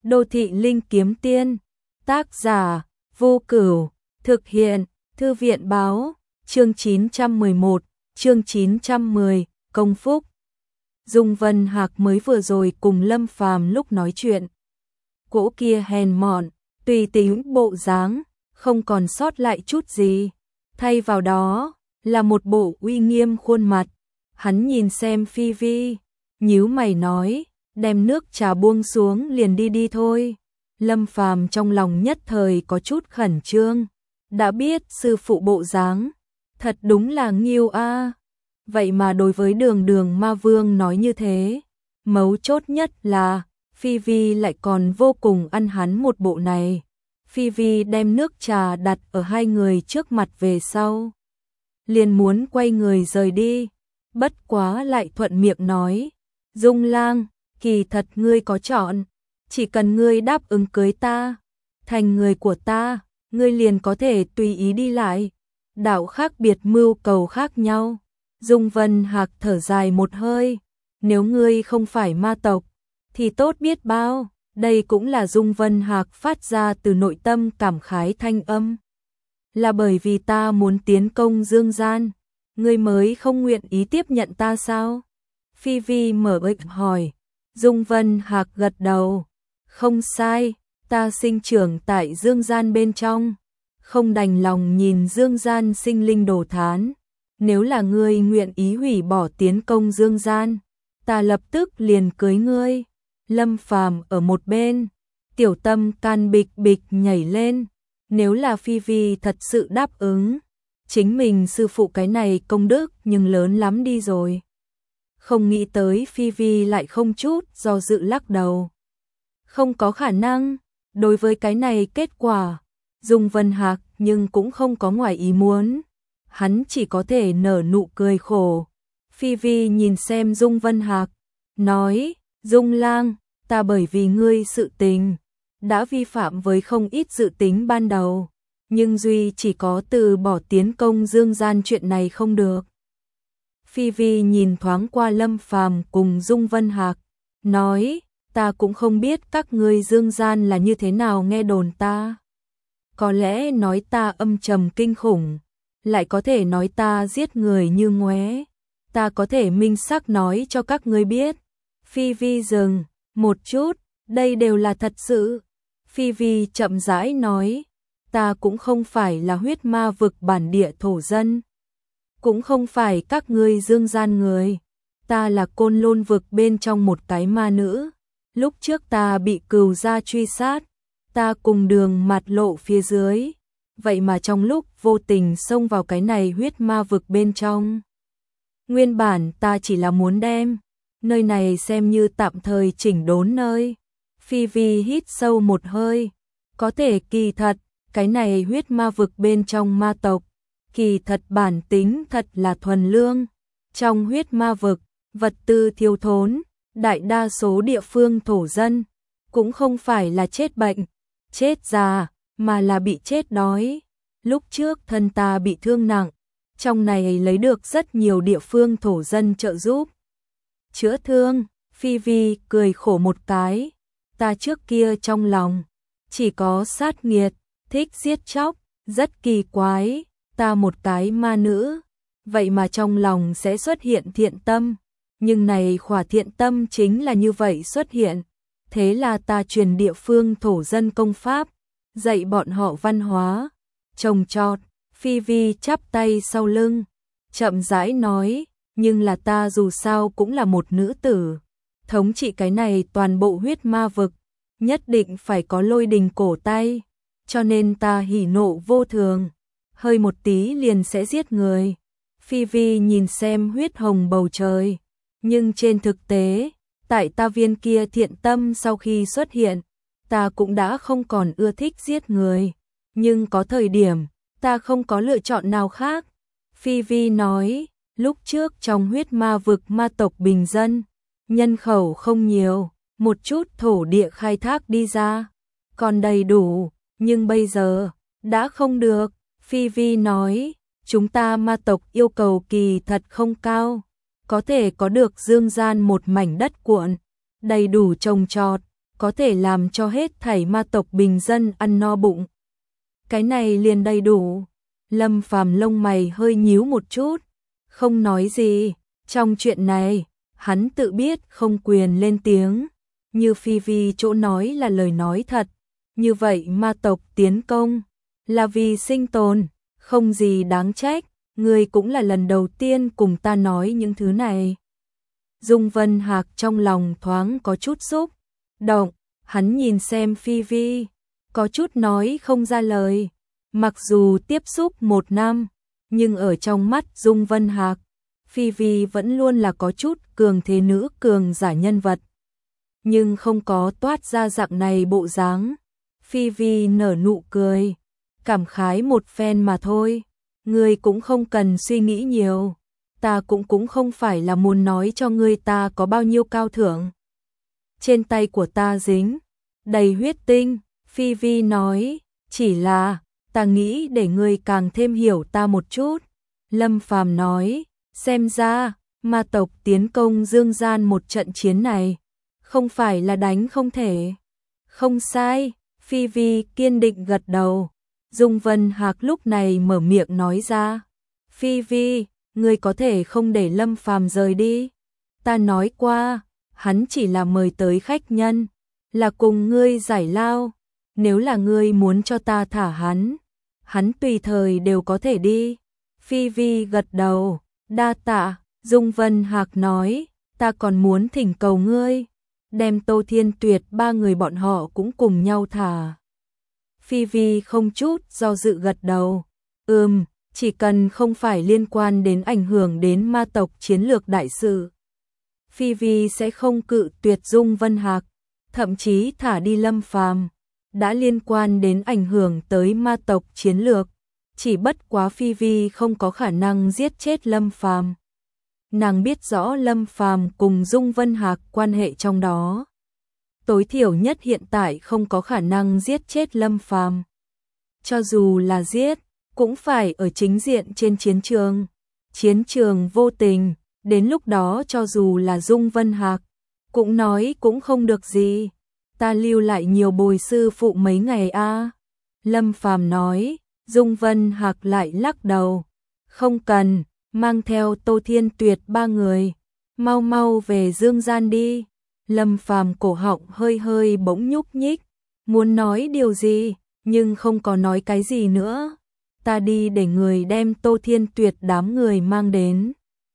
Đô thị linh kiếm tiên, tác giả, Vô Cửu, thực hiện, Thư viện báo, chương 911, chương 910, công phúc. Dung Vân Hạc mới vừa rồi cùng Lâm Phàm lúc nói chuyện. Cỗ kia hèn mọn, tùy tính bộ dáng, không còn sót lại chút gì. Thay vào đó, là một bộ uy nghiêm khuôn mặt. Hắn nhìn xem Phi Vi, nhíu mày nói, đem nước trà buông xuống liền đi thôi. Lâm Phàm trong lòng nhất thời có chút khẩn trương. Đã biết sư phụ bộ dáng, thật đúng là nghiêu a. Vậy mà đối với Đường Đường Ma Vương nói như thế, mấu chốt nhất là Phi Vi lại còn vô cùng ăn hắn một bộ này. Phi Vi đem nước trà đặt ở hai người trước mặt về sau, liền muốn quay người rời đi, bất quá lại thuận miệng nói, Dung Lang, kỳ thật ngươi có chọn, chỉ cần ngươi đáp ứng cưới ta, thành người của ta, ngươi liền có thể tùy ý đi lại. Đạo khác biệt mưu cầu khác nhau. Dung Vân Hạc thở dài một hơi, nếu ngươi không phải ma tộc, thì tốt biết bao. Đây cũng là Dung Vân Hạc phát ra từ nội tâm cảm khái thanh âm. Là bởi vì ta muốn tiến công dương gian, ngươi mới không nguyện ý tiếp nhận ta sao? Phi Vi mở miệng hỏi. Dung Vân Hạc gật đầu. Không sai, ta sinh trưởng tại dương gian bên trong, không đành lòng nhìn dương gian sinh linh đổ thán. Nếu là ngươi nguyện ý hủy bỏ tiến công dương gian, ta lập tức liền cưới ngươi. Lâm Phàm ở một bên, tiểu tâm can bịch bịch nhảy lên. Nếu là Phi Vi thật sự đáp ứng, chính mình sư phụ cái này công đức nhưng lớn lắm đi rồi. Không nghĩ tới Phi Vi lại không chút do dự lắc đầu. Không có khả năng, đối với cái này kết quả, Dung Vân Hạc nhưng cũng không có ngoài ý muốn. Hắn chỉ có thể nở nụ cười khổ. Phi Vi nhìn xem Dung Vân Hạc, nói, Dung Lang, ta bởi vì ngươi sự tình, đã vi phạm với không ít dự tính ban đầu, nhưng duy chỉ có từ bỏ tiến công dương gian chuyện này không được. Phi Vi nhìn thoáng qua Lâm Phàm cùng Dung Vân Hạc, nói, ta cũng không biết các ngươi dương gian là như thế nào nghe đồn ta. Có lẽ nói ta âm trầm kinh khủng, lại có thể nói ta giết người như ngoé. Ta có thể minh xác nói cho các ngươi biết. Phi Vi dừng một chút, đây đều là thật sự. Phi Vi chậm rãi nói, ta cũng không phải là huyết ma vực bản địa thổ dân, cũng không phải các ngươi dương gian người. Ta là Côn Lôn vực bên trong một cái ma nữ. Lúc trước ta bị cừu gia truy sát, ta cùng Đường Mạt Lộ phía dưới, vậy mà trong lúc vô tình xông vào cái này huyết ma vực bên trong. Nguyên bản ta chỉ là muốn đem nơi này xem như tạm thời chỉnh đốn nơi. Phi Vi hít sâu một hơi, có thể kỳ thật, cái này huyết ma vực bên trong ma tộc, kỳ thật bản tính thật là thuần lương. Trong huyết ma vực, vật tư thiếu thốn, đại đa số địa phương thổ dân cũng không phải là chết bệnh, chết già, mà là bị chết đói. Lúc trước thân ta bị thương nặng, trong này lấy được rất nhiều địa phương thổ dân trợ giúp chữa thương. Phi Vi cười khổ một cái, ta trước kia trong lòng chỉ có sát nghiệt, thích giết chóc, rất kỳ quái, ta một cái ma nữ, vậy mà trong lòng sẽ xuất hiện thiện tâm, nhưng này khỏa thiện tâm chính là như vậy xuất hiện. Thế là ta truyền địa phương thổ dân công pháp, dạy bọn họ văn hóa, trồng trọt. Phi Vi chắp tay sau lưng, chậm rãi nói, nhưng là ta dù sao cũng là một nữ tử, thống trị cái này toàn bộ huyết ma vực, nhất định phải có lôi đình cổ tay, cho nên ta hỉ nộ vô thường, hơi một tí liền sẽ giết người. Phi Vi nhìn xem huyết hồng bầu trời, nhưng trên thực tế, tại ta viên kia thiện tâm sau khi xuất hiện, ta cũng đã không còn ưa thích giết người, nhưng có thời điểm, ta không có lựa chọn nào khác. Phi Vi nói, lúc trước trong huyết ma vực ma tộc bình dân, nhân khẩu không nhiều, một chút thổ địa khai thác đi ra, còn đầy đủ, nhưng bây giờ, đã không được. Phi Vi nói, chúng ta ma tộc yêu cầu kỳ thật không cao, có thể có được dương gian một mảnh đất cuộn, đầy đủ trồng trọt, có thể làm cho hết thảy ma tộc bình dân ăn no bụng. Cái này liền đầy đủ. Lâm Phàm lông mày hơi nhíu một chút, không nói gì. Trong chuyện này, hắn tự biết không quyền lên tiếng. Như Phi Vi chỗ nói là lời nói thật. Như vậy ma tộc tiến công là vì sinh tồn, không gì đáng trách. Ngươi cũng là lần đầu tiên cùng ta nói những thứ này. Dung Vân Hạc trong lòng thoáng có chút xúc động, hắn nhìn xem Phi Vi, có chút nói không ra lời. Mặc dù tiếp xúc 1 năm, nhưng ở trong mắt Dung Vân Hạc, Phi Vi vẫn luôn là có chút cường thế nữ cường giả nhân vật. Nhưng không có toát ra dạng này bộ dáng. Phi Vi nở nụ cười, cảm khái một phen mà thôi. Ngươi cũng không cần suy nghĩ nhiều. Ta cũng không phải là muốn nói cho ngươi ta có bao nhiêu cao thượng. Trên tay của ta dính đầy huyết tinh, Phi Vi nói, chỉ là ta nghĩ để ngươi càng thêm hiểu ta một chút. Lâm Phàm nói, xem ra ma tộc tiến công Dương Gian một trận chiến này, không phải là đánh không thể. Không sai, Phi Vi kiên định gật đầu. Dung Vân Hạc lúc này mở miệng nói ra, Phi Vi, ngươi có thể không để Lâm Phàm rời đi. Ta nói qua, hắn chỉ là mời tới khách nhân, là cùng ngươi giải lao. Nếu là ngươi muốn cho ta thả hắn tùy thời đều có thể đi. Phi Vi gật đầu, đa tạ. Dung Vân Hạc nói, ta còn muốn thỉnh cầu ngươi, đem Tô Thiên Tuyệt 3 người bọn họ cũng cùng nhau thả. Phi Vi không chút do dự gật đầu, chỉ cần không phải liên quan đến ảnh hưởng đến ma tộc chiến lược đại sự, Phi Vi sẽ không cự tuyệt Dung Vân Hạc, thậm chí thả đi Lâm Phàm. Đã liên quan đến ảnh hưởng tới ma tộc chiến lược, chỉ bất quá Phi Vi không có khả năng giết chết Lâm Phàm. Nàng biết rõ Lâm Phàm cùng Dung Vân Hạc quan hệ trong đó. Tối thiểu nhất hiện tại không có khả năng giết chết Lâm Phàm. Cho dù là giết, cũng phải ở chính diện trên chiến trường. Chiến trường vô tình, đến lúc đó cho dù là Dung Vân Hạc, cũng nói cũng không được gì. Ta lưu lại nhiều bồi sư phụ mấy ngày a. Lâm Phàm nói. Dung Vân Hạc lại lắc đầu, không cần, mang theo Tô Thiên Tuyệt 3 người, mau mau về Dương Gian đi. Lâm Phàm cổ họng hơi hơi bỗng nhúc nhích, muốn nói điều gì, nhưng không có nói cái gì nữa. Ta đi để người đem Tô Thiên Tuyệt đám người mang đến.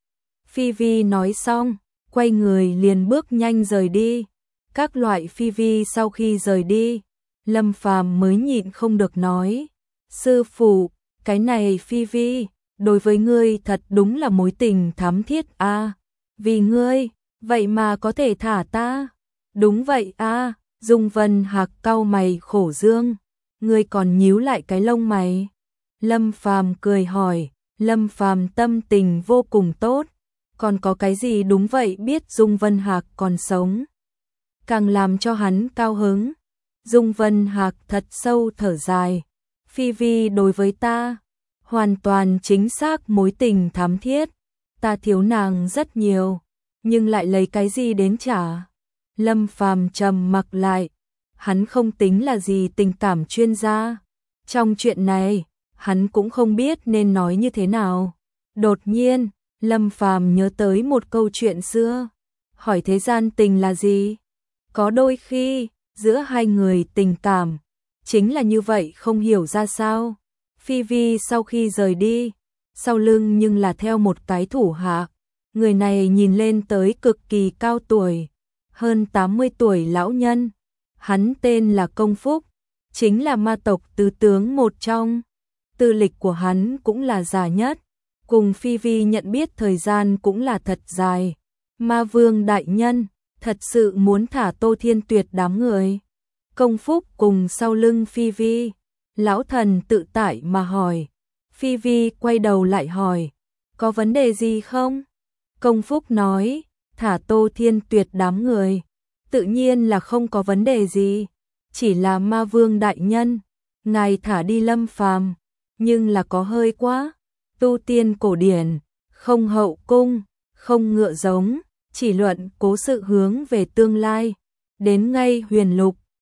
Phi Vi nói xong, quay người liền bước nhanh rời đi. Các loại Phi Vi sau khi rời đi, Lâm Phàm mới nhịn không được nói, sư phụ, cái này Phi Vi, đối với ngươi thật đúng là mối tình thắm thiết a. Vì ngươi, vậy mà có thể thả ta. Đúng vậy a. Dung Vân Hạc cau mày khổ dương, ngươi còn nhíu lại cái lông mày. Lâm Phàm cười hỏi, Lâm Phàm tâm tình vô cùng tốt, còn có cái gì đúng vậy biết Dung Vân Hạc còn sống, càng làm cho hắn cao hứng. Dung Vân Hạc thật sâu thở dài, Phi Vi đối với ta, hoàn toàn chính xác mối tình thắm thiết, ta thiếu nàng rất nhiều, nhưng lại lấy cái gì đến trả. Lâm Phàm trầm mặc lại, hắn không tính là gì tình cảm chuyên gia. Trong chuyện này, hắn cũng không biết nên nói như thế nào. Đột nhiên, Lâm Phàm nhớ tới một câu chuyện xưa, hỏi thế gian tình là gì? Có đôi khi, giữa hai người tình cảm, chính là như vậy không hiểu ra sao. Phi Vi sau khi rời đi, sau lưng nhưng là theo một cái thủ hạ. Người này nhìn lên tới cực kỳ cao tuổi, hơn 80 tuổi lão nhân. Hắn tên là Công Phúc, chính là ma tộc tứ tướng một trong. Tư lịch của hắn cũng là già nhất, cùng Phi Vi nhận biết thời gian cũng là thật dài. Ma Vương đại nhân thật sự muốn thả Tô Thiên Tuyệt đám người. Công Phúc cùng sau lưng Phi Vi, lão thần tự tại mà hỏi. Phi Vi quay đầu lại hỏi, có vấn đề gì không? Công Phúc nói, thả Tô Thiên Tuyệt đám người, tự nhiên là không có vấn đề gì, chỉ là Ma Vương đại nhân, ngài thả đi Lâm Phàm, nhưng là có hơi quá. Tu tiên cổ điển, không hậu cung, không ngựa giống, chỉ luận cố sự hướng về tương lai. đến ngay huyền lục,